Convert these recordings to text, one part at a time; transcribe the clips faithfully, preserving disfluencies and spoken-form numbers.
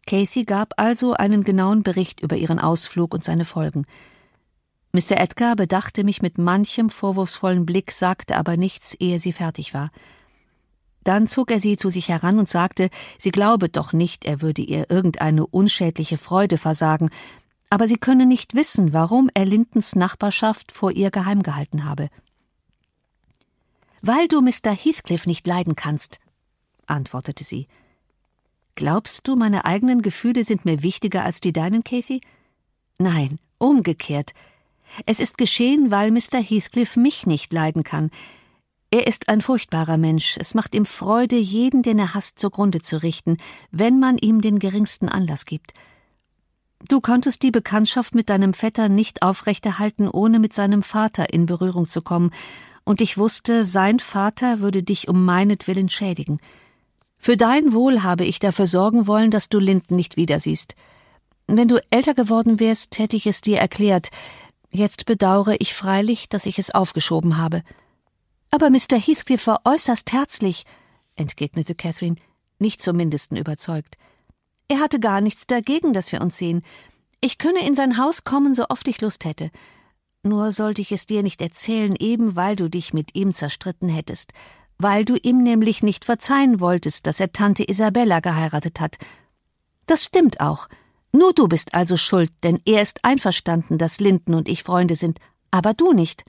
Cathy gab also einen genauen Bericht über ihren Ausflug und seine Folgen. Mister Edgar bedachte mich mit manchem vorwurfsvollen Blick, sagte aber nichts, ehe sie fertig war. Dann zog er sie zu sich heran und sagte, sie glaube doch nicht, er würde ihr irgendeine unschädliche Freude versagen, aber sie könne nicht wissen, warum er Lintons Nachbarschaft vor ihr geheim gehalten habe. »Weil du Mister Heathcliff nicht leiden kannst«, antwortete sie. »Glaubst du, meine eigenen Gefühle sind mir wichtiger als die deinen, Cathy? Nein, umgekehrt. Es ist geschehen, weil Mister Heathcliff mich nicht leiden kann. Er ist ein furchtbarer Mensch. Es macht ihm Freude, jeden, den er hasst, zugrunde zu richten, wenn man ihm den geringsten Anlass gibt. Du konntest die Bekanntschaft mit deinem Vetter nicht aufrechterhalten, ohne mit seinem Vater in Berührung zu kommen, und ich wusste, sein Vater würde dich um meinetwillen schädigen. Für dein Wohl habe ich dafür sorgen wollen, dass du Linton nicht wiedersiehst. Wenn du älter geworden wärst, hätte ich es dir erklärt. Jetzt bedauere ich freilich, dass ich es aufgeschoben habe.« »Aber Mister Heathcliff war äußerst herzlich«, entgegnete Catherine, nicht zum Mindesten überzeugt. »Er hatte gar nichts dagegen, dass wir uns sehen. Ich könne in sein Haus kommen, so oft ich Lust hätte. Nur sollte ich es dir nicht erzählen, eben weil du dich mit ihm zerstritten hättest, weil du ihm nämlich nicht verzeihen wolltest, dass er Tante Isabella geheiratet hat. Das stimmt auch. Nur du bist also schuld, denn er ist einverstanden, dass Linton und ich Freunde sind, aber du nicht.«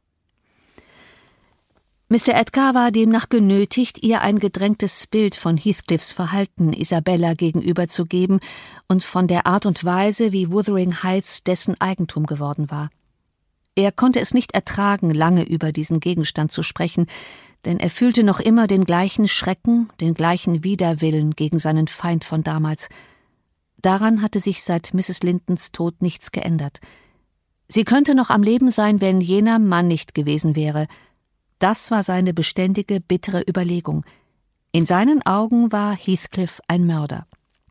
Mister Edgar war demnach genötigt, ihr ein gedrängtes Bild von Heathcliffs Verhalten Isabella gegenüber zu geben und von der Art und Weise, wie Wuthering Heights dessen Eigentum geworden war. Er konnte es nicht ertragen, lange über diesen Gegenstand zu sprechen, denn er fühlte noch immer den gleichen Schrecken, den gleichen Widerwillen gegen seinen Feind von damals. Daran hatte sich seit Misses Lintons Tod nichts geändert. Sie könnte noch am Leben sein, wenn jener Mann nicht gewesen wäre. Das war seine beständige, bittere Überlegung. In seinen Augen war Heathcliff ein Mörder.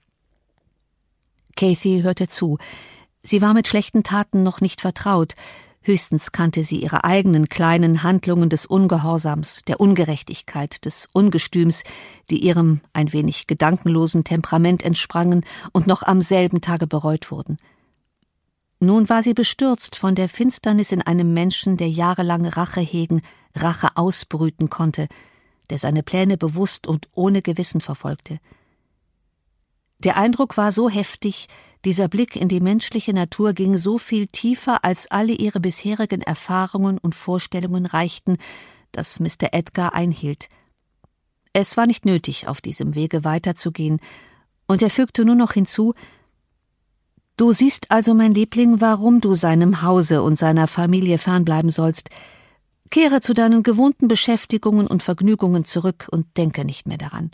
Cathy hörte zu. Sie war mit schlechten Taten noch nicht vertraut. Höchstens kannte sie ihre eigenen kleinen Handlungen des Ungehorsams, der Ungerechtigkeit, des Ungestüms, die ihrem ein wenig gedankenlosen Temperament entsprangen und noch am selben Tage bereut wurden. Nun war sie bestürzt von der Finsternis in einem Menschen, der jahrelang Rache hegen, Rache ausbrüten konnte, der seine Pläne bewusst und ohne Gewissen verfolgte. Der Eindruck war so heftig, dieser Blick in die menschliche Natur ging so viel tiefer, als alle ihre bisherigen Erfahrungen und Vorstellungen reichten, dass Mister Edgar einhielt. Es war nicht nötig, auf diesem Wege weiterzugehen, und er fügte nur noch hinzu: »Du siehst also, mein Liebling, warum du seinem Hause und seiner Familie fernbleiben sollst. Kehre zu deinen gewohnten Beschäftigungen und Vergnügungen zurück und denke nicht mehr daran.«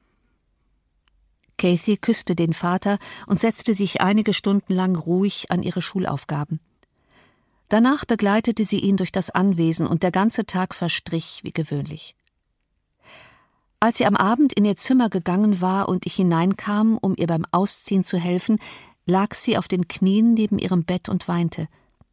Cathy küsste den Vater und setzte sich einige Stunden lang ruhig an ihre Schulaufgaben. Danach begleitete sie ihn durch das Anwesen, und der ganze Tag verstrich wie gewöhnlich. Als sie am Abend in ihr Zimmer gegangen war und ich hineinkam, um ihr beim Ausziehen zu helfen, lag sie auf den Knien neben ihrem Bett und weinte.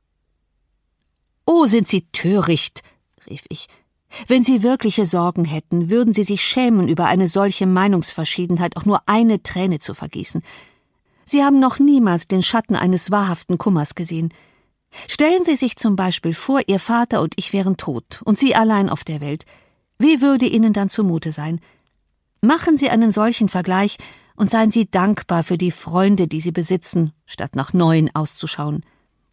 »Oh, sind Sie töricht«, rief ich. »Wenn Sie wirkliche Sorgen hätten, würden Sie sich schämen, über eine solche Meinungsverschiedenheit auch nur eine Träne zu vergießen. Sie haben noch niemals den Schatten eines wahrhaften Kummers gesehen. Stellen Sie sich zum Beispiel vor, Ihr Vater und ich wären tot und Sie allein auf der Welt. Wie würde Ihnen dann zumute sein? Machen Sie einen solchen Vergleich und seien Sie dankbar für die Freunde, die Sie besitzen, statt nach neuen auszuschauen.«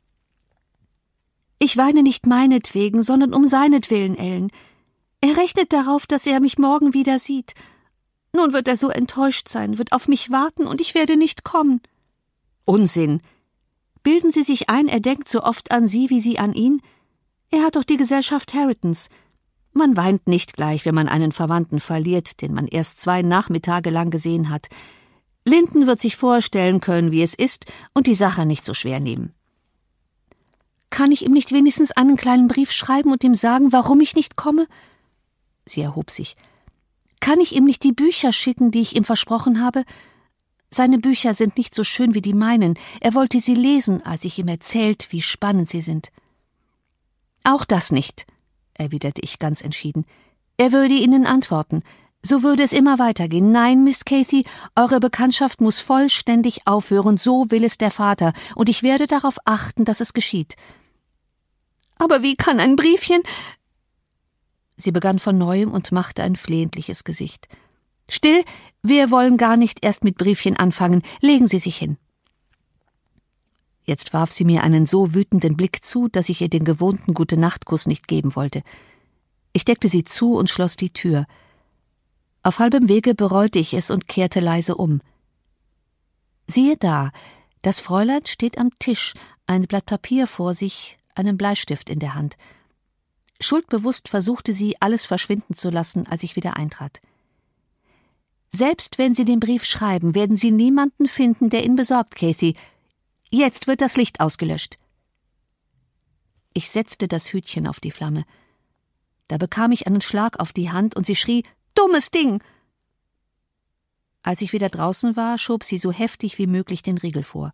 »Ich weine nicht meinetwegen, sondern um seinetwillen, Ellen. Er rechnet darauf, dass er mich morgen wieder sieht. Nun wird er so enttäuscht sein, wird auf mich warten, und ich werde nicht kommen.« »Unsinn! Bilden Sie sich ein, er denkt so oft an Sie wie Sie an ihn? Er hat doch die Gesellschaft Haretons. Man weint nicht gleich, wenn man einen Verwandten verliert, den man erst zwei Nachmittage lang gesehen hat. Linton wird sich vorstellen können, wie es ist, und die Sache nicht so schwer nehmen.« »Kann ich ihm nicht wenigstens einen kleinen Brief schreiben und ihm sagen, warum ich nicht komme?« Sie erhob sich. »Kann ich ihm nicht die Bücher schicken, die ich ihm versprochen habe? Seine Bücher sind nicht so schön wie die meinen. Er wollte sie lesen, als ich ihm erzählt, wie spannend sie sind.« »Auch das nicht«, erwiderte ich ganz entschieden. »Er würde Ihnen antworten. So würde es immer weitergehen. Nein, Miss Cathy, eure Bekanntschaft muss vollständig aufhören, so will es der Vater, und ich werde darauf achten, dass es geschieht. Aber wie kann ein Briefchen… Sie begann von neuem und machte ein flehentliches Gesicht. »Still, wir wollen gar nicht erst mit Briefchen anfangen. Legen Sie sich hin.« Jetzt warf sie mir einen so wütenden Blick zu, dass ich ihr den gewohnten Gute-Nacht-Kuss nicht geben wollte. Ich deckte sie zu und schloss die Tür. Auf halbem Wege bereute ich es und kehrte leise um. Siehe da, das Fräulein steht am Tisch, ein Blatt Papier vor sich, einen Bleistift in der Hand. Schuldbewusst versuchte sie, alles verschwinden zu lassen, als ich wieder eintrat. »Selbst wenn Sie den Brief schreiben, werden Sie niemanden finden, der ihn besorgt, Cathy. Jetzt wird das Licht ausgelöscht.« Ich setzte das Hütchen auf die Flamme. Da bekam ich einen Schlag auf die Hand und sie schrie, »Dummes Ding!« Als ich wieder draußen war, schob sie so heftig wie möglich den Riegel vor.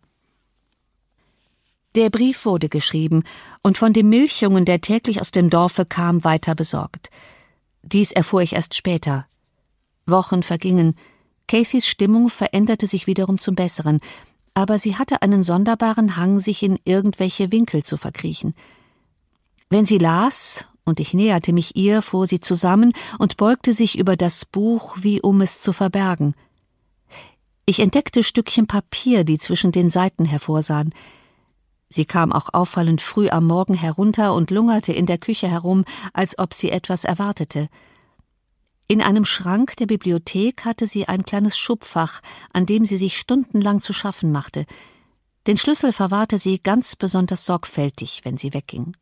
Der Brief wurde geschrieben, und von dem Milchjungen, der täglich aus dem Dorfe kam, weiter besorgt. Dies erfuhr ich erst später. Wochen vergingen. Cathys Stimmung veränderte sich wiederum zum Besseren, aber sie hatte einen sonderbaren Hang, sich in irgendwelche Winkel zu verkriechen. Wenn sie las, und ich näherte mich ihr, fuhr sie zusammen und beugte sich über das Buch, wie um es zu verbergen. Ich entdeckte Stückchen Papier, die zwischen den Seiten hervorsahen. Sie kam auch auffallend früh am Morgen herunter und lungerte in der Küche herum, als ob sie etwas erwartete. In einem Schrank der Bibliothek hatte sie ein kleines Schubfach, an dem sie sich stundenlang zu schaffen machte. Den Schlüssel verwahrte sie ganz besonders sorgfältig, wenn sie wegging.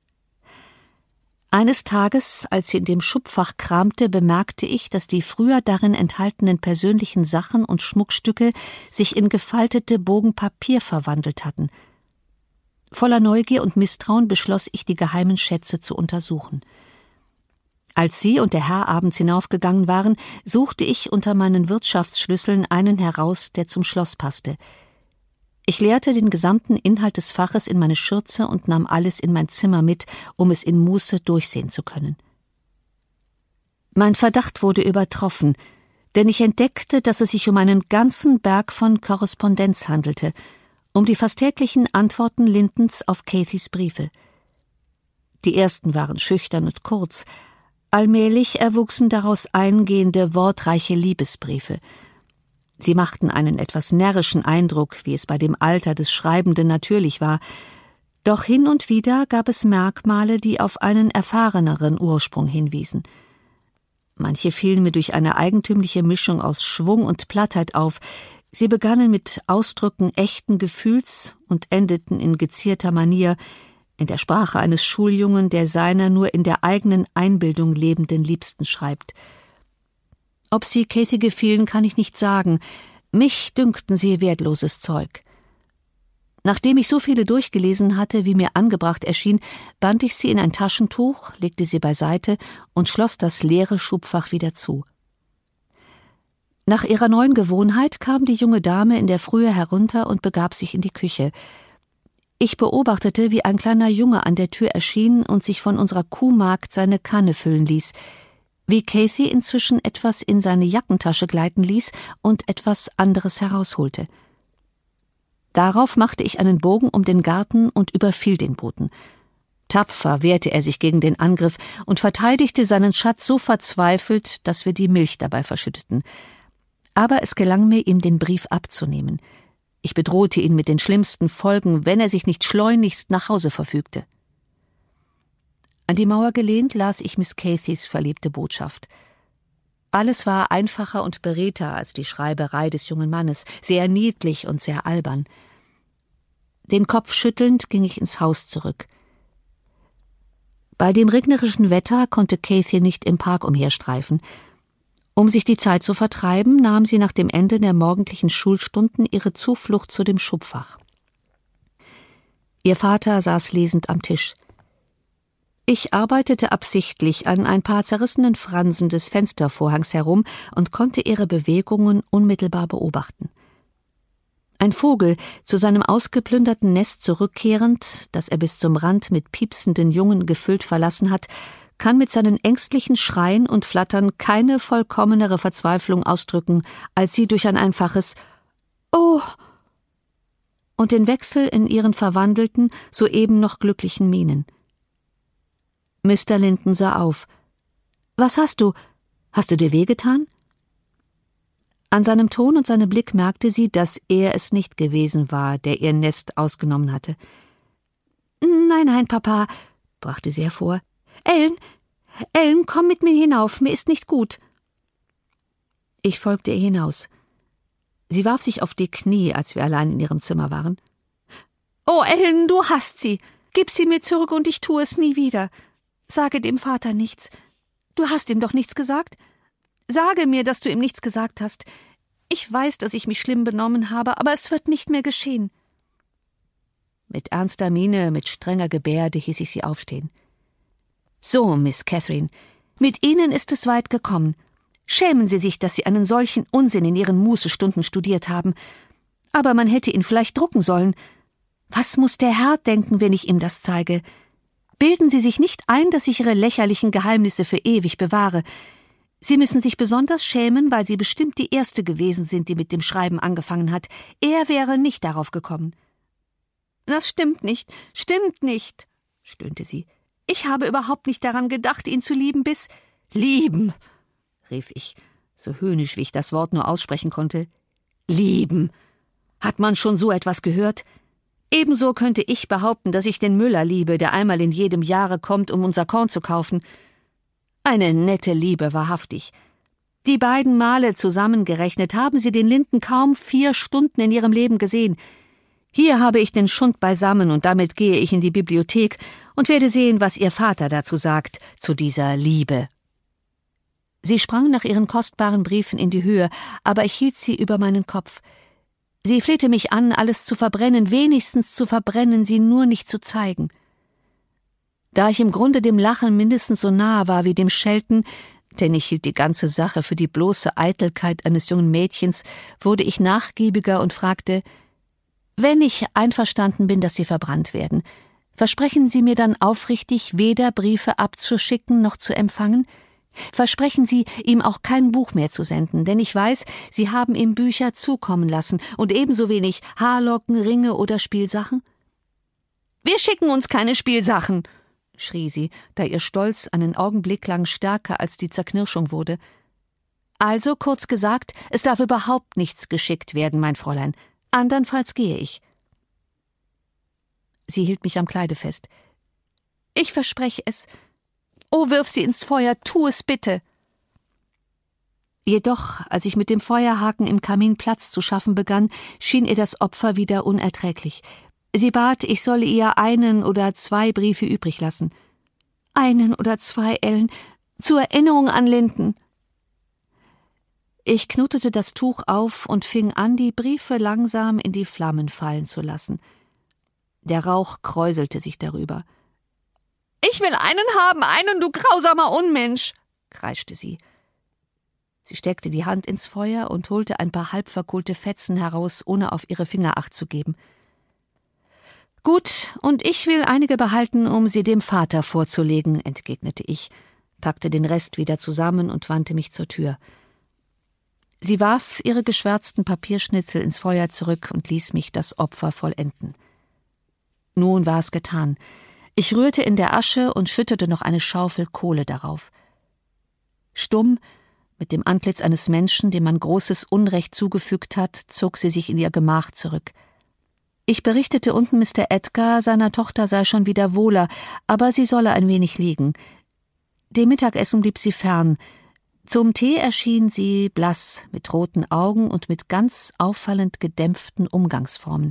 Eines Tages, als sie in dem Schubfach kramte, bemerkte ich, dass die früher darin enthaltenen persönlichen Sachen und Schmuckstücke sich in gefaltete Bogen Papier verwandelt hatten. Voller Neugier und Misstrauen beschloss ich, die geheimen Schätze zu untersuchen. Als sie und der Herr abends hinaufgegangen waren, suchte ich unter meinen Wirtschaftsschlüsseln einen heraus, der zum Schloss passte. Ich leerte den gesamten Inhalt des Faches in meine Schürze und nahm alles in mein Zimmer mit, um es in Muße durchsehen zu können. Mein Verdacht wurde übertroffen, denn ich entdeckte, dass es sich um einen ganzen Berg von Korrespondenz handelte, um die fast täglichen Antworten Lintons auf Cathys Briefe. Die ersten waren schüchtern und kurz, allmählich erwuchsen daraus eingehende, wortreiche Liebesbriefe. Sie machten einen etwas närrischen Eindruck, wie es bei dem Alter des Schreibenden natürlich war, doch hin und wieder gab es Merkmale, die auf einen erfahreneren Ursprung hinwiesen. Manche fielen mir durch eine eigentümliche Mischung aus Schwung und Plattheit auf. Sie begannen mit Ausdrücken echten Gefühls und endeten in gezierter Manier, in der Sprache eines Schuljungen, der seiner nur in der eigenen Einbildung lebenden Liebsten schreibt. Ob sie Cathy gefielen, kann ich nicht sagen. Mich dünkten sie wertloses Zeug. Nachdem ich so viele durchgelesen hatte, wie mir angebracht erschien, band ich sie in ein Taschentuch, legte sie beiseite und schloss das leere Schubfach wieder zu. Nach ihrer neuen Gewohnheit kam die junge Dame in der Frühe herunter und begab sich in die Küche. Ich beobachtete, wie ein kleiner Junge an der Tür erschien und sich von unserer Kuhmagd seine Kanne füllen ließ, wie Cathy inzwischen etwas in seine Jackentasche gleiten ließ und etwas anderes herausholte. Darauf machte ich einen Bogen um den Garten und überfiel den Boten. Tapfer wehrte er sich gegen den Angriff und verteidigte seinen Schatz so verzweifelt, dass wir die Milch dabei verschütteten. Aber es gelang mir, ihm den Brief abzunehmen. Ich bedrohte ihn mit den schlimmsten Folgen, wenn er sich nicht schleunigst nach Hause verfügte. An die Mauer gelehnt las ich Miss Cathys verliebte Botschaft. Alles war einfacher und beredter als die Schreiberei des jungen Mannes, sehr niedlich und sehr albern. Den Kopf schüttelnd ging ich ins Haus zurück. Bei dem regnerischen Wetter konnte Cathy nicht im Park umherstreifen. Um sich die Zeit zu vertreiben, nahm sie nach dem Ende der morgendlichen Schulstunden ihre Zuflucht zu dem Schubfach. Ihr Vater saß lesend am Tisch. Ich arbeitete absichtlich an ein paar zerrissenen Fransen des Fenstervorhangs herum und konnte ihre Bewegungen unmittelbar beobachten. Ein Vogel, zu seinem ausgeplünderten Nest zurückkehrend, das er bis zum Rand mit piepsenden Jungen gefüllt verlassen hat, kann mit seinen ängstlichen Schreien und Flattern keine vollkommenere Verzweiflung ausdrücken, als sie durch ein einfaches »Oh« und den Wechsel in ihren verwandelten, soeben noch glücklichen Mienen. Mister Linton sah auf. »Was hast du? Hast du dir wehgetan?« An seinem Ton und seinem Blick merkte sie, dass er es nicht gewesen war, der ihr Nest ausgenommen hatte. »Nein, nein, Papa«, brachte sie hervor. »Ellen, Ellen, komm mit mir hinauf, mir ist nicht gut.« Ich folgte ihr hinaus. Sie warf sich auf die Knie, als wir allein in ihrem Zimmer waren. »Oh, Ellen, du hast sie. Gib sie mir zurück und ich tue es nie wieder. Sage dem Vater nichts. Du hast ihm doch nichts gesagt? Sage mir, dass du ihm nichts gesagt hast. Ich weiß, dass ich mich schlimm benommen habe, aber es wird nicht mehr geschehen.« Mit ernster Miene, mit strenger Gebärde hieß ich sie aufstehen. »So, Miss Catherine, mit Ihnen ist es weit gekommen. Schämen Sie sich, dass Sie einen solchen Unsinn in Ihren Mußestunden studiert haben. Aber man hätte ihn vielleicht drucken sollen. Was muss der Herr denken, wenn ich ihm das zeige? Bilden Sie sich nicht ein, dass ich Ihre lächerlichen Geheimnisse für ewig bewahre. Sie müssen sich besonders schämen, weil Sie bestimmt die Erste gewesen sind, die mit dem Schreiben angefangen hat. Er wäre nicht darauf gekommen.« »Das stimmt nicht, stimmt nicht«, stöhnte sie. »Ich habe überhaupt nicht daran gedacht, ihn zu lieben bis...« »Lieben«, rief ich, so höhnisch wie ich das Wort nur aussprechen konnte. »Lieben. Hat man schon so etwas gehört? Ebenso könnte ich behaupten, dass ich den Müller liebe, der einmal in jedem Jahre kommt, um unser Korn zu kaufen. Eine nette Liebe, wahrhaftig. Die beiden Male zusammengerechnet haben sie den Linden kaum vier Stunden in ihrem Leben gesehen. Hier habe ich den Schund beisammen und damit gehe ich in die Bibliothek und werde sehen, was ihr Vater dazu sagt, zu dieser Liebe.« Sie sprang nach ihren kostbaren Briefen in die Höhe, aber ich hielt sie über meinen Kopf. Sie flehte mich an, alles zu verbrennen, wenigstens zu verbrennen, sie nur nicht zu zeigen. Da ich im Grunde dem Lachen mindestens so nahe war wie dem Schelten, denn ich hielt die ganze Sache für die bloße Eitelkeit eines jungen Mädchens, wurde ich nachgiebiger und fragte: »Wenn ich einverstanden bin, dass sie verbrannt werden, versprechen Sie mir dann aufrichtig, weder Briefe abzuschicken noch zu empfangen? Versprechen Sie, ihm auch kein Buch mehr zu senden, denn ich weiß, Sie haben ihm Bücher zukommen lassen und ebenso wenig Haarlocken, Ringe oder Spielsachen?« »Wir schicken uns keine Spielsachen«, schrie sie, da ihr Stolz einen Augenblick lang stärker als die Zerknirschung wurde. »Also, kurz gesagt, es darf überhaupt nichts geschickt werden, mein Fräulein. Andernfalls gehe ich.« Sie hielt mich am Kleide fest. »Ich verspreche es. Oh, wirf sie ins Feuer, tu es bitte!« Jedoch, als ich mit dem Feuerhaken im Kamin Platz zu schaffen begann, schien ihr das Opfer wieder unerträglich. Sie bat, ich solle ihr einen oder zwei Briefe übrig lassen. »Einen oder zwei, Ellen, zur Erinnerung an Linton.« Ich knotete das Tuch auf und fing an, die Briefe langsam in die Flammen fallen zu lassen. Der Rauch kräuselte sich darüber. »Ich will einen haben, einen, du grausamer Unmensch«, kreischte sie. Sie steckte die Hand ins Feuer und holte ein paar halbverkohlte Fetzen heraus, ohne auf ihre Finger Acht zu geben. »Gut, und ich will einige behalten, um sie dem Vater vorzulegen«, entgegnete ich, packte den Rest wieder zusammen und wandte mich zur Tür. Sie warf ihre geschwärzten Papierschnitzel ins Feuer zurück und ließ mich das Opfer vollenden. Nun war es getan. Ich rührte in der Asche und schüttete noch eine Schaufel Kohle darauf. Stumm, mit dem Antlitz eines Menschen, dem man großes Unrecht zugefügt hat, zog sie sich in ihr Gemach zurück. Ich berichtete unten Mister Edgar, seiner Tochter sei schon wieder wohler, aber sie solle ein wenig liegen. Dem Mittagessen blieb sie fern. Zum Tee erschien sie blass, mit roten Augen und mit ganz auffallend gedämpften Umgangsformen.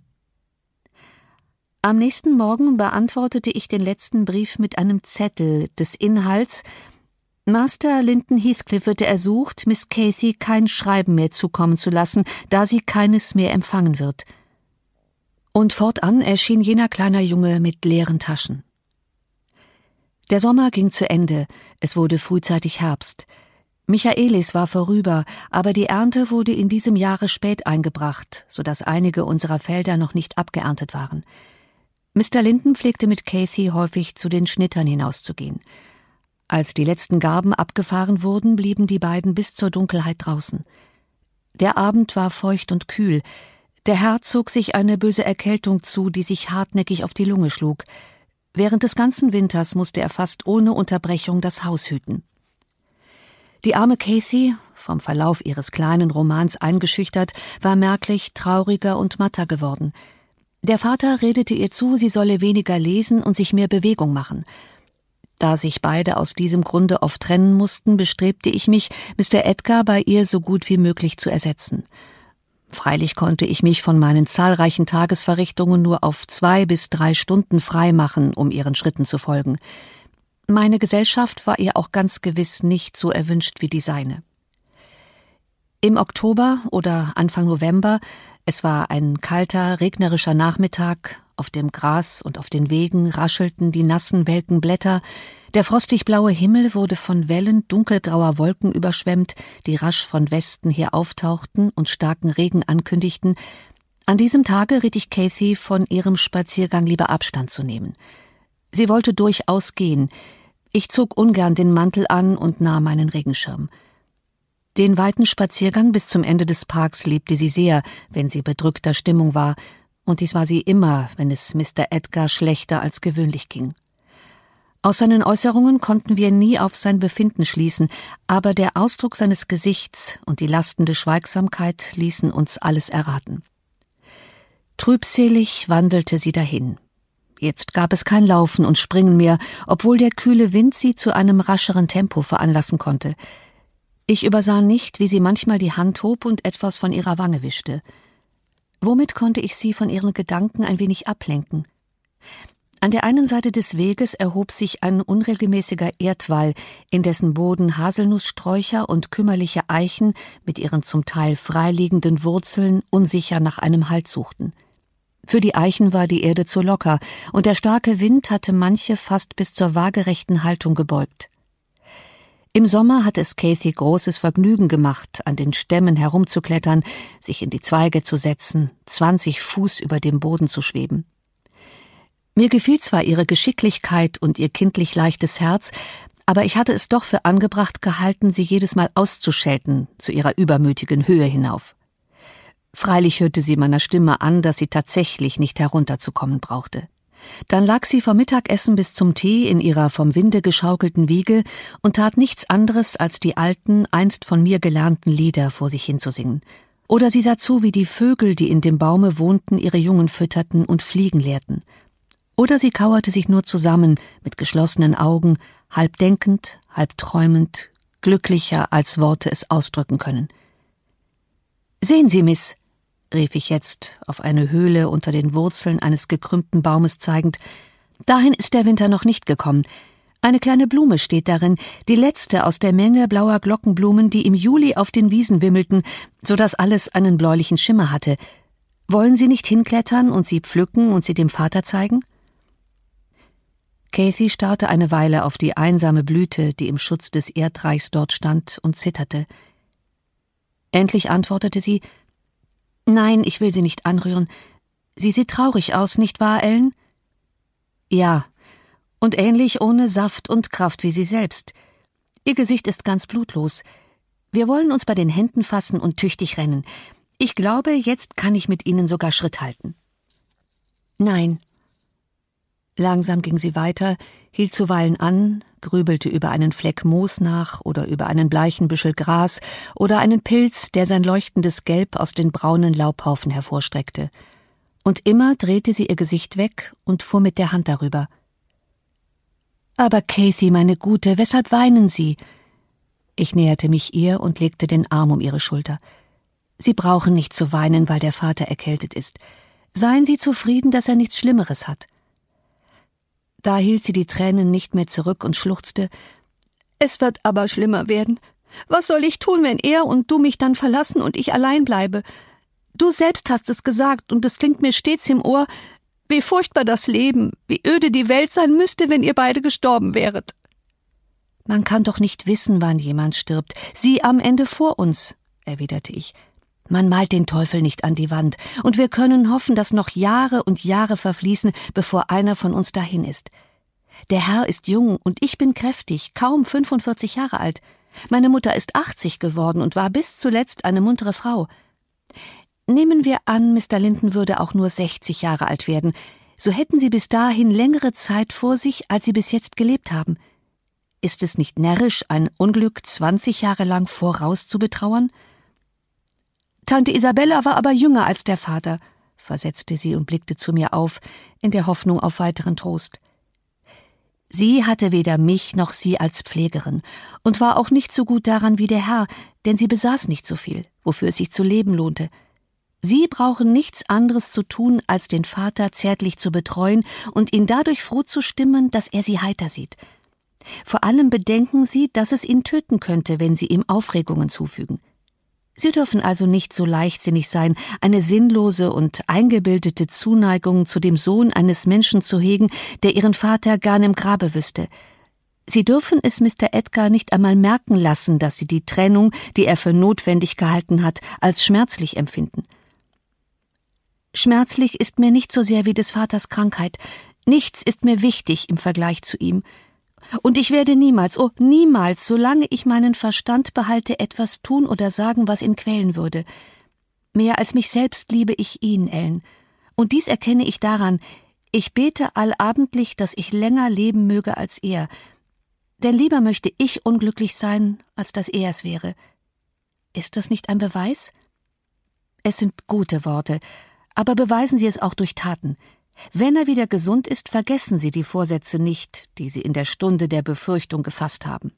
Am nächsten Morgen beantwortete ich den letzten Brief mit einem Zettel des Inhalts: Master Linton Heathcliff wird ersucht, Miss Cathy kein Schreiben mehr zukommen zu lassen, da sie keines mehr empfangen wird. Und fortan erschien jener kleine Junge mit leeren Taschen. Der Sommer ging zu Ende, es wurde frühzeitig Herbst. Michaelis war vorüber, aber die Ernte wurde in diesem Jahre spät eingebracht, so dass einige unserer Felder noch nicht abgeerntet waren. Mister Linton pflegte mit Cathy häufig zu den Schnittern hinauszugehen. Als die letzten Garben abgefahren wurden, blieben die beiden bis zur Dunkelheit draußen. Der Abend war feucht und kühl. Der Herr zog sich eine böse Erkältung zu, die sich hartnäckig auf die Lunge schlug. Während des ganzen Winters musste er fast ohne Unterbrechung das Haus hüten. Die arme Cathy, vom Verlauf ihres kleinen Romans eingeschüchtert, war merklich trauriger und matter geworden. Der Vater redete ihr zu, sie solle weniger lesen und sich mehr Bewegung machen. Da sich beide aus diesem Grunde oft trennen mussten, bestrebte ich mich, Mister Edgar bei ihr so gut wie möglich zu ersetzen. Freilich konnte ich mich von meinen zahlreichen Tagesverrichtungen nur auf zwei bis drei Stunden frei machen, um ihren Schritten zu folgen. Meine Gesellschaft war ihr auch ganz gewiss nicht so erwünscht wie die seine. Im Oktober oder Anfang November, es war ein kalter, regnerischer Nachmittag, auf dem Gras und auf den Wegen raschelten die nassen, welken Blätter, der frostig blaue Himmel wurde von Wellen dunkelgrauer Wolken überschwemmt, die rasch von Westen her auftauchten und starken Regen ankündigten. An diesem Tage riet ich Cathy, von ihrem Spaziergang lieber Abstand zu nehmen. Sie wollte durchaus gehen. Ich zog ungern den Mantel an und nahm meinen Regenschirm. Den weiten Spaziergang bis zum Ende des Parks liebte sie sehr, wenn sie bedrückter Stimmung war, und dies war sie immer, wenn es Mister Edgar schlechter als gewöhnlich ging. Aus seinen Äußerungen konnten wir nie auf sein Befinden schließen, aber der Ausdruck seines Gesichts und die lastende Schweigsamkeit ließen uns alles erraten. Trübselig wandelte sie dahin. Jetzt gab es kein Laufen und Springen mehr, obwohl der kühle Wind sie zu einem rascheren Tempo veranlassen konnte. Ich übersah nicht, wie sie manchmal die Hand hob und etwas von ihrer Wange wischte. Womit konnte ich sie von ihren Gedanken ein wenig ablenken? An der einen Seite des Weges erhob sich ein unregelmäßiger Erdwall, in dessen Boden Haselnusssträucher und kümmerliche Eichen mit ihren zum Teil freiliegenden Wurzeln unsicher nach einem Halt suchten. Für die Eichen war die Erde zu locker, und der starke Wind hatte manche fast bis zur waagerechten Haltung gebeugt. Im Sommer hatte es Cathy großes Vergnügen gemacht, an den Stämmen herumzuklettern, sich in die Zweige zu setzen, zwanzig Fuß über dem Boden zu schweben. Mir gefiel zwar ihre Geschicklichkeit und ihr kindlich leichtes Herz, aber ich hatte es doch für angebracht gehalten, sie jedes Mal auszuschelten, zu ihrer übermütigen Höhe hinauf. Freilich hörte sie meiner Stimme an, dass sie tatsächlich nicht herunterzukommen brauchte. Dann lag sie vom Mittagessen bis zum Tee in ihrer vom Winde geschaukelten Wiege und tat nichts anderes, als die alten, einst von mir gelernten Lieder vor sich hinzusingen. Oder sie sah zu, wie die Vögel, die in dem Baume wohnten, ihre Jungen fütterten und fliegen lehrten. Oder sie kauerte sich nur zusammen, mit geschlossenen Augen, halb denkend, halb träumend, glücklicher, als Worte es ausdrücken können. »Sehen Sie, Miss«, rief ich jetzt, auf eine Höhle unter den Wurzeln eines gekrümmten Baumes zeigend, »dahin ist der Winter noch nicht gekommen. Eine kleine Blume steht darin, die letzte aus der Menge blauer Glockenblumen, die im Juli auf den Wiesen wimmelten, so dass alles einen bläulichen Schimmer hatte. Wollen Sie nicht hinklettern und sie pflücken und sie dem Vater zeigen?« Cathy starrte eine Weile auf die einsame Blüte, die im Schutz des Erdreichs dort stand, und zitterte. Endlich antwortete sie, »Nein, ich will sie nicht anrühren. Sie sieht traurig aus, nicht wahr, Ellen?« »Ja, und ähnlich ohne Saft und Kraft wie sie selbst. Ihr Gesicht ist ganz blutlos. Wir wollen uns bei den Händen fassen und tüchtig rennen. Ich glaube, jetzt kann ich mit Ihnen sogar Schritt halten.« »Nein.« Langsam ging sie weiter, hielt zuweilen an, grübelte über einen Fleck Moos nach oder über einen bleichen Büschel Gras oder einen Pilz, der sein leuchtendes Gelb aus den braunen Laubhaufen hervorstreckte. Und immer drehte sie ihr Gesicht weg und fuhr mit der Hand darüber. »Aber Cathy, meine Gute, weshalb weinen Sie?« Ich näherte mich ihr und legte den Arm um ihre Schulter. »Sie brauchen nicht zu weinen, weil der Vater erkältet ist. Seien Sie zufrieden, dass er nichts Schlimmeres hat.« Da hielt sie die Tränen nicht mehr zurück und schluchzte, »Es wird aber schlimmer werden. Was soll ich tun, wenn er und du mich dann verlassen und ich allein bleibe? Du selbst hast es gesagt, und es klingt mir stets im Ohr, wie furchtbar das Leben, wie öde die Welt sein müsste, wenn ihr beide gestorben wäret.« »Man kann doch nicht wissen, wann jemand stirbt. Sie am Ende vor uns«, erwiderte ich. »Man malt den Teufel nicht an die Wand, und wir können hoffen, dass noch Jahre und Jahre verfließen, bevor einer von uns dahin ist. Der Herr ist jung und ich bin kräftig, kaum fünfundvierzig Jahre alt. Meine Mutter ist achtzig geworden und war bis zuletzt eine muntere Frau. Nehmen wir an, Mister Linton würde auch nur sechzig Jahre alt werden. So hätten Sie bis dahin längere Zeit vor sich, als Sie bis jetzt gelebt haben. Ist es nicht närrisch, ein Unglück zwanzig Jahre lang voraus zu betrauern? Tante Isabella war aber jünger als der Vater, versetzte sie und blickte zu mir auf, in der Hoffnung auf weiteren Trost. Sie hatte weder mich noch sie als Pflegerin und war auch nicht so gut daran wie der Herr, denn sie besaß nicht so viel, wofür es sich zu leben lohnte. Sie brauchen nichts anderes zu tun, als den Vater zärtlich zu betreuen und ihn dadurch froh zu stimmen, dass er sie heiter sieht. Vor allem bedenken Sie, dass es ihn töten könnte, wenn Sie ihm Aufregungen zufügen. Sie dürfen also nicht so leichtsinnig sein, eine sinnlose und eingebildete Zuneigung zu dem Sohn eines Menschen zu hegen, der ihren Vater gern im Grabe wüsste. Sie dürfen es Mister Edgar nicht einmal merken lassen, dass Sie die Trennung, die er für notwendig gehalten hat, als schmerzlich empfinden. Schmerzlich ist mir nicht so sehr wie des Vaters Krankheit. Nichts ist mir wichtig im Vergleich zu ihm. Und ich werde niemals, oh niemals, solange ich meinen Verstand behalte, etwas tun oder sagen, was ihn quälen würde. Mehr als mich selbst liebe ich ihn, Ellen. Und dies erkenne ich daran, ich bete allabendlich, dass ich länger leben möge als er. Denn lieber möchte ich unglücklich sein, als dass er es wäre. Ist das nicht ein Beweis? Es sind gute Worte, aber beweisen Sie es auch durch Taten. Wenn er wieder gesund ist, vergessen Sie die Vorsätze nicht, die Sie in der Stunde der Befürchtung gefasst haben.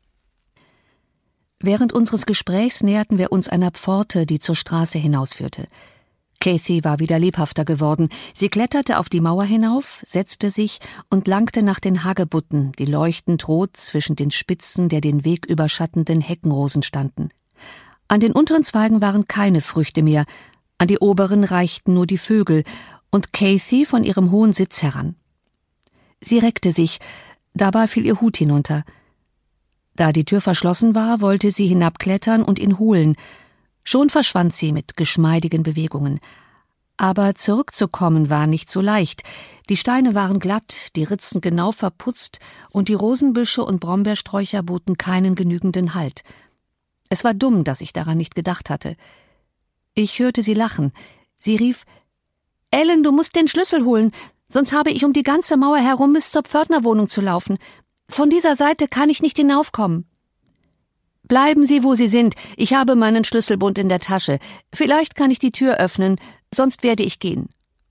Während unseres Gesprächs näherten wir uns einer Pforte, die zur Straße hinausführte. Cathy war wieder lebhafter geworden. Sie kletterte auf die Mauer hinauf, setzte sich und langte nach den Hagebutten, die leuchtend rot zwischen den Spitzen der den Weg überschattenden Heckenrosen standen. An den unteren Zweigen waren keine Früchte mehr, an die oberen reichten nur die Vögel, und Cathy von ihrem hohen Sitz heran. Sie reckte sich, dabei fiel ihr Hut hinunter. Da die Tür verschlossen war, wollte sie hinabklettern und ihn holen. Schon verschwand sie mit geschmeidigen Bewegungen. Aber zurückzukommen war nicht so leicht. Die Steine waren glatt, die Ritzen genau verputzt, und die Rosenbüsche und Brombeersträucher boten keinen genügenden Halt. Es war dumm, dass ich daran nicht gedacht hatte. Ich hörte sie lachen. Sie rief: »Ellen, du musst den Schlüssel holen, sonst habe ich um die ganze Mauer herum bis zur Pförtnerwohnung zu laufen. Von dieser Seite kann ich nicht hinaufkommen.« »Bleiben Sie, wo Sie sind, ich habe meinen Schlüsselbund in der Tasche. Vielleicht kann ich die Tür öffnen, sonst werde ich gehen.«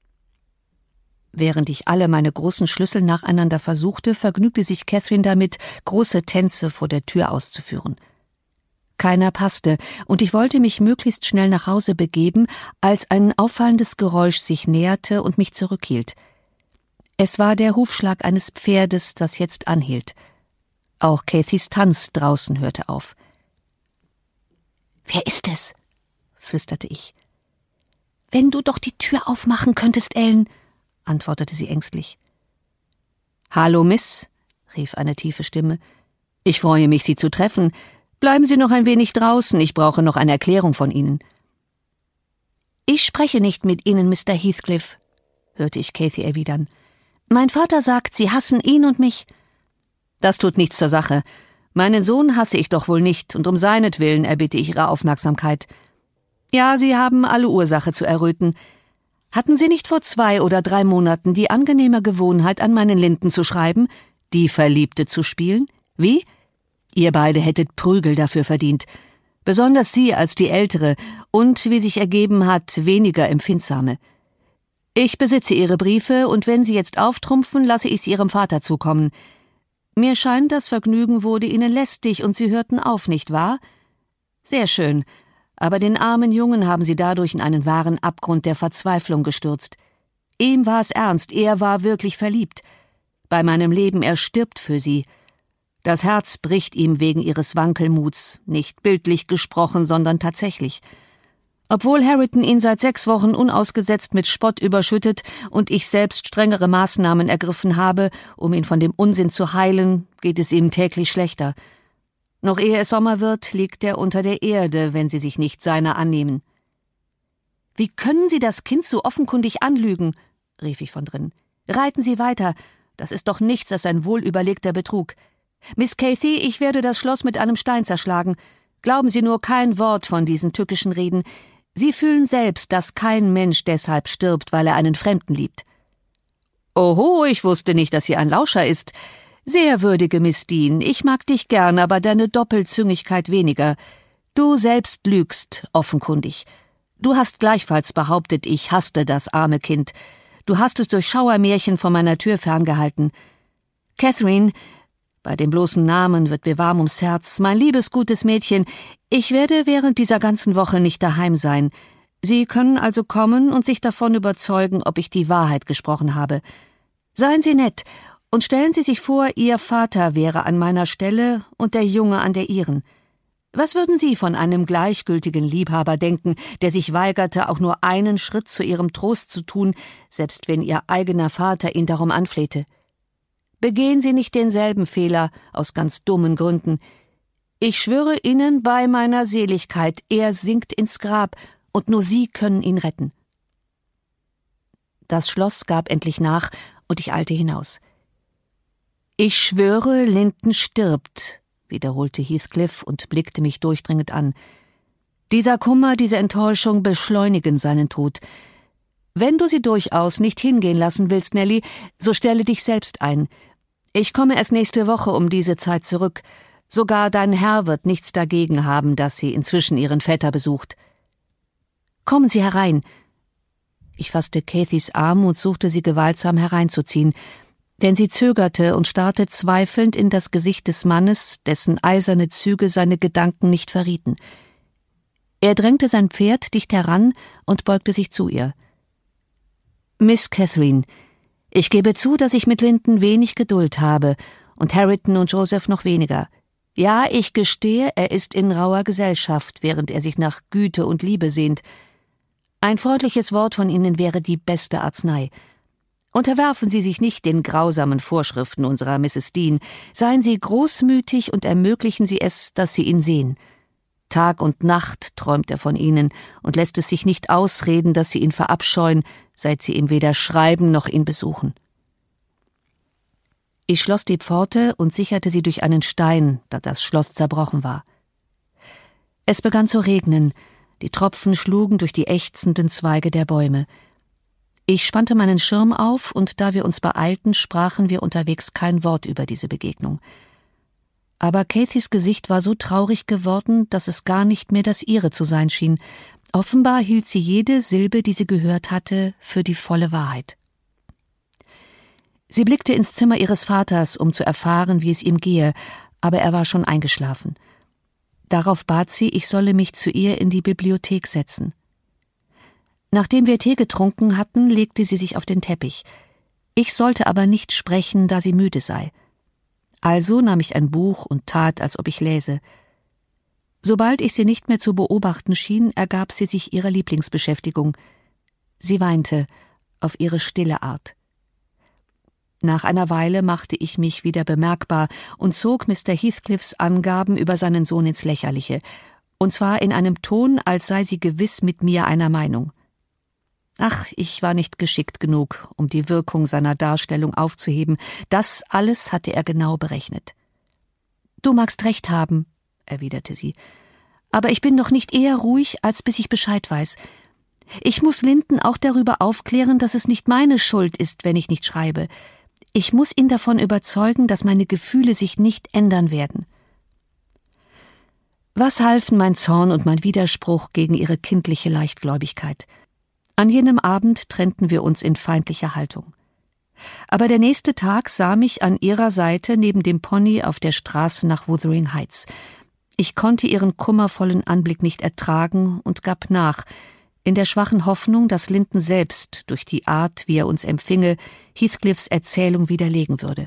Während ich alle meine großen Schlüssel nacheinander versuchte, vergnügte sich Catherine damit, große Tänze vor der Tür auszuführen. Keiner passte, und ich wollte mich möglichst schnell nach Hause begeben, als ein auffallendes Geräusch sich näherte und mich zurückhielt. Es war der Hufschlag eines Pferdes, das jetzt anhielt. Auch Cathys Tanz draußen hörte auf. »Wer ist es?« flüsterte ich. »Wenn du doch die Tür aufmachen könntest, Ellen«, antwortete sie ängstlich. »Hallo, Miss«, rief eine tiefe Stimme. »Ich freue mich, Sie zu treffen. Bleiben Sie noch ein wenig draußen, ich brauche noch eine Erklärung von Ihnen.« »Ich spreche nicht mit Ihnen, Mister Heathcliff«, hörte ich Cathy erwidern. »Mein Vater sagt, Sie hassen ihn und mich.« »Das tut nichts zur Sache. Meinen Sohn hasse ich doch wohl nicht, und um seinetwillen erbitte ich Ihre Aufmerksamkeit. Ja, Sie haben alle Ursache zu erröten. Hatten Sie nicht vor zwei oder drei Monaten die angenehme Gewohnheit, an meinen Linden zu schreiben, die Verliebte zu spielen? Wie? Ihr beide hättet Prügel dafür verdient. Besonders Sie als die Ältere und, wie sich ergeben hat, weniger Empfindsame. Ich besitze Ihre Briefe, und wenn Sie jetzt auftrumpfen, lasse ich sie Ihrem Vater zukommen. Mir scheint, das Vergnügen wurde Ihnen lästig, und Sie hörten auf, nicht wahr? Sehr schön. Aber den armen Jungen haben Sie dadurch in einen wahren Abgrund der Verzweiflung gestürzt. Ihm war es ernst, er war wirklich verliebt. Bei meinem Leben, er stirbt für Sie. Das Herz bricht ihm wegen Ihres Wankelmuts, nicht bildlich gesprochen, sondern tatsächlich. Obwohl Harrington ihn seit sechs Wochen unausgesetzt mit Spott überschüttet und ich selbst strengere Maßnahmen ergriffen habe, um ihn von dem Unsinn zu heilen, geht es ihm täglich schlechter. Noch ehe es Sommer wird, liegt er unter der Erde, wenn Sie sich nicht seiner annehmen.« »Wie können Sie das Kind so offenkundig anlügen?« rief ich von drinnen. »Reiten Sie weiter. Das ist doch nichts als ein wohlüberlegter Betrug. Miss Cathy, ich werde das Schloss mit einem Stein zerschlagen. Glauben Sie nur kein Wort von diesen tückischen Reden. Sie fühlen selbst, dass kein Mensch deshalb stirbt, weil er einen Fremden liebt.« »Oho, ich wusste nicht, dass sie ein Lauscher ist. Sehr würdige Miss Dean, ich mag dich gern, aber deine Doppelzüngigkeit weniger. Du selbst lügst, offenkundig. Du hast gleichfalls behauptet, ich hasste das arme Kind. Du hast es durch Schauermärchen von meiner Tür ferngehalten. Catherine, bei dem bloßen Namen wird mir warm ums Herz, mein liebes, gutes Mädchen, ich werde während dieser ganzen Woche nicht daheim sein. Sie können also kommen und sich davon überzeugen, ob ich die Wahrheit gesprochen habe. Seien Sie nett und stellen Sie sich vor, Ihr Vater wäre an meiner Stelle und der Junge an der Ihren. Was würden Sie von einem gleichgültigen Liebhaber denken, der sich weigerte, auch nur einen Schritt zu Ihrem Trost zu tun, selbst wenn Ihr eigener Vater ihn darum anflehte? Begehen Sie nicht denselben Fehler, aus ganz dummen Gründen. Ich schwöre Ihnen bei meiner Seligkeit, er sinkt ins Grab, und nur Sie können ihn retten.« Das Schloss gab endlich nach, und ich eilte hinaus. »Ich schwöre, Linton stirbt«, wiederholte Heathcliff und blickte mich durchdringend an. »Dieser Kummer, diese Enttäuschung beschleunigen seinen Tod. Wenn du sie durchaus nicht hingehen lassen willst, Nelly, so stelle dich selbst ein. Ich komme erst nächste Woche um diese Zeit zurück. Sogar dein Herr wird nichts dagegen haben, dass sie inzwischen ihren Vetter besucht. Kommen Sie herein.« Ich fasste Cathys Arm und suchte sie gewaltsam hereinzuziehen, denn sie zögerte und starrte zweifelnd in das Gesicht des Mannes, dessen eiserne Züge seine Gedanken nicht verrieten. Er drängte sein Pferd dicht heran und beugte sich zu ihr. »Miss Catherine, ich gebe zu, dass ich mit Linton wenig Geduld habe und Hareton und Joseph noch weniger. Ja, ich gestehe, er ist in rauer Gesellschaft, während er sich nach Güte und Liebe sehnt. Ein freundliches Wort von Ihnen wäre die beste Arznei. Unterwerfen Sie sich nicht den grausamen Vorschriften unserer Misses Dean. Seien Sie großmütig und ermöglichen Sie es, dass Sie ihn sehen. Tag und Nacht träumt er von Ihnen und lässt es sich nicht ausreden, dass Sie ihn verabscheuen, seit Sie ihm weder schreiben noch ihn besuchen.« Ich schloss die Pforte und sicherte sie durch einen Stein, da das Schloss zerbrochen war. Es begann zu regnen, die Tropfen schlugen durch die ächzenden Zweige der Bäume. Ich spannte meinen Schirm auf, und da wir uns beeilten, sprachen wir unterwegs kein Wort über diese Begegnung. Aber Cathys Gesicht war so traurig geworden, dass es gar nicht mehr das ihre zu sein schien. Offenbar hielt sie jede Silbe, die sie gehört hatte, für die volle Wahrheit. Sie blickte ins Zimmer ihres Vaters, um zu erfahren, wie es ihm gehe, aber er war schon eingeschlafen. Darauf bat sie, ich solle mich zu ihr in die Bibliothek setzen. Nachdem wir Tee getrunken hatten, legte sie sich auf den Teppich. Ich sollte aber nicht sprechen, da sie müde sei. Also nahm ich ein Buch und tat, als ob ich läse. Sobald ich sie nicht mehr zu beobachten schien, ergab sie sich ihrer Lieblingsbeschäftigung. Sie weinte, auf ihre stille Art. Nach einer Weile machte ich mich wieder bemerkbar und zog Mister Heathcliffs Angaben über seinen Sohn ins Lächerliche, und zwar in einem Ton, als sei sie gewiss mit mir einer Meinung. Ach, ich war nicht geschickt genug, um die Wirkung seiner Darstellung aufzuheben. Das alles hatte er genau berechnet. »Du magst recht haben«, erwiderte sie, »aber ich bin noch nicht eher ruhig, als bis ich Bescheid weiß. Ich muss Linton auch darüber aufklären, dass es nicht meine Schuld ist, wenn ich nicht schreibe. Ich muss ihn davon überzeugen, dass meine Gefühle sich nicht ändern werden.« Was halfen mein Zorn und mein Widerspruch gegen ihre kindliche Leichtgläubigkeit? An jenem Abend trennten wir uns in feindlicher Haltung. Aber der nächste Tag sah mich an ihrer Seite neben dem Pony auf der Straße nach Wuthering Heights. Ich konnte ihren kummervollen Anblick nicht ertragen und gab nach, in der schwachen Hoffnung, dass Linton selbst durch die Art, wie er uns empfinge, Heathcliffs Erzählung widerlegen würde.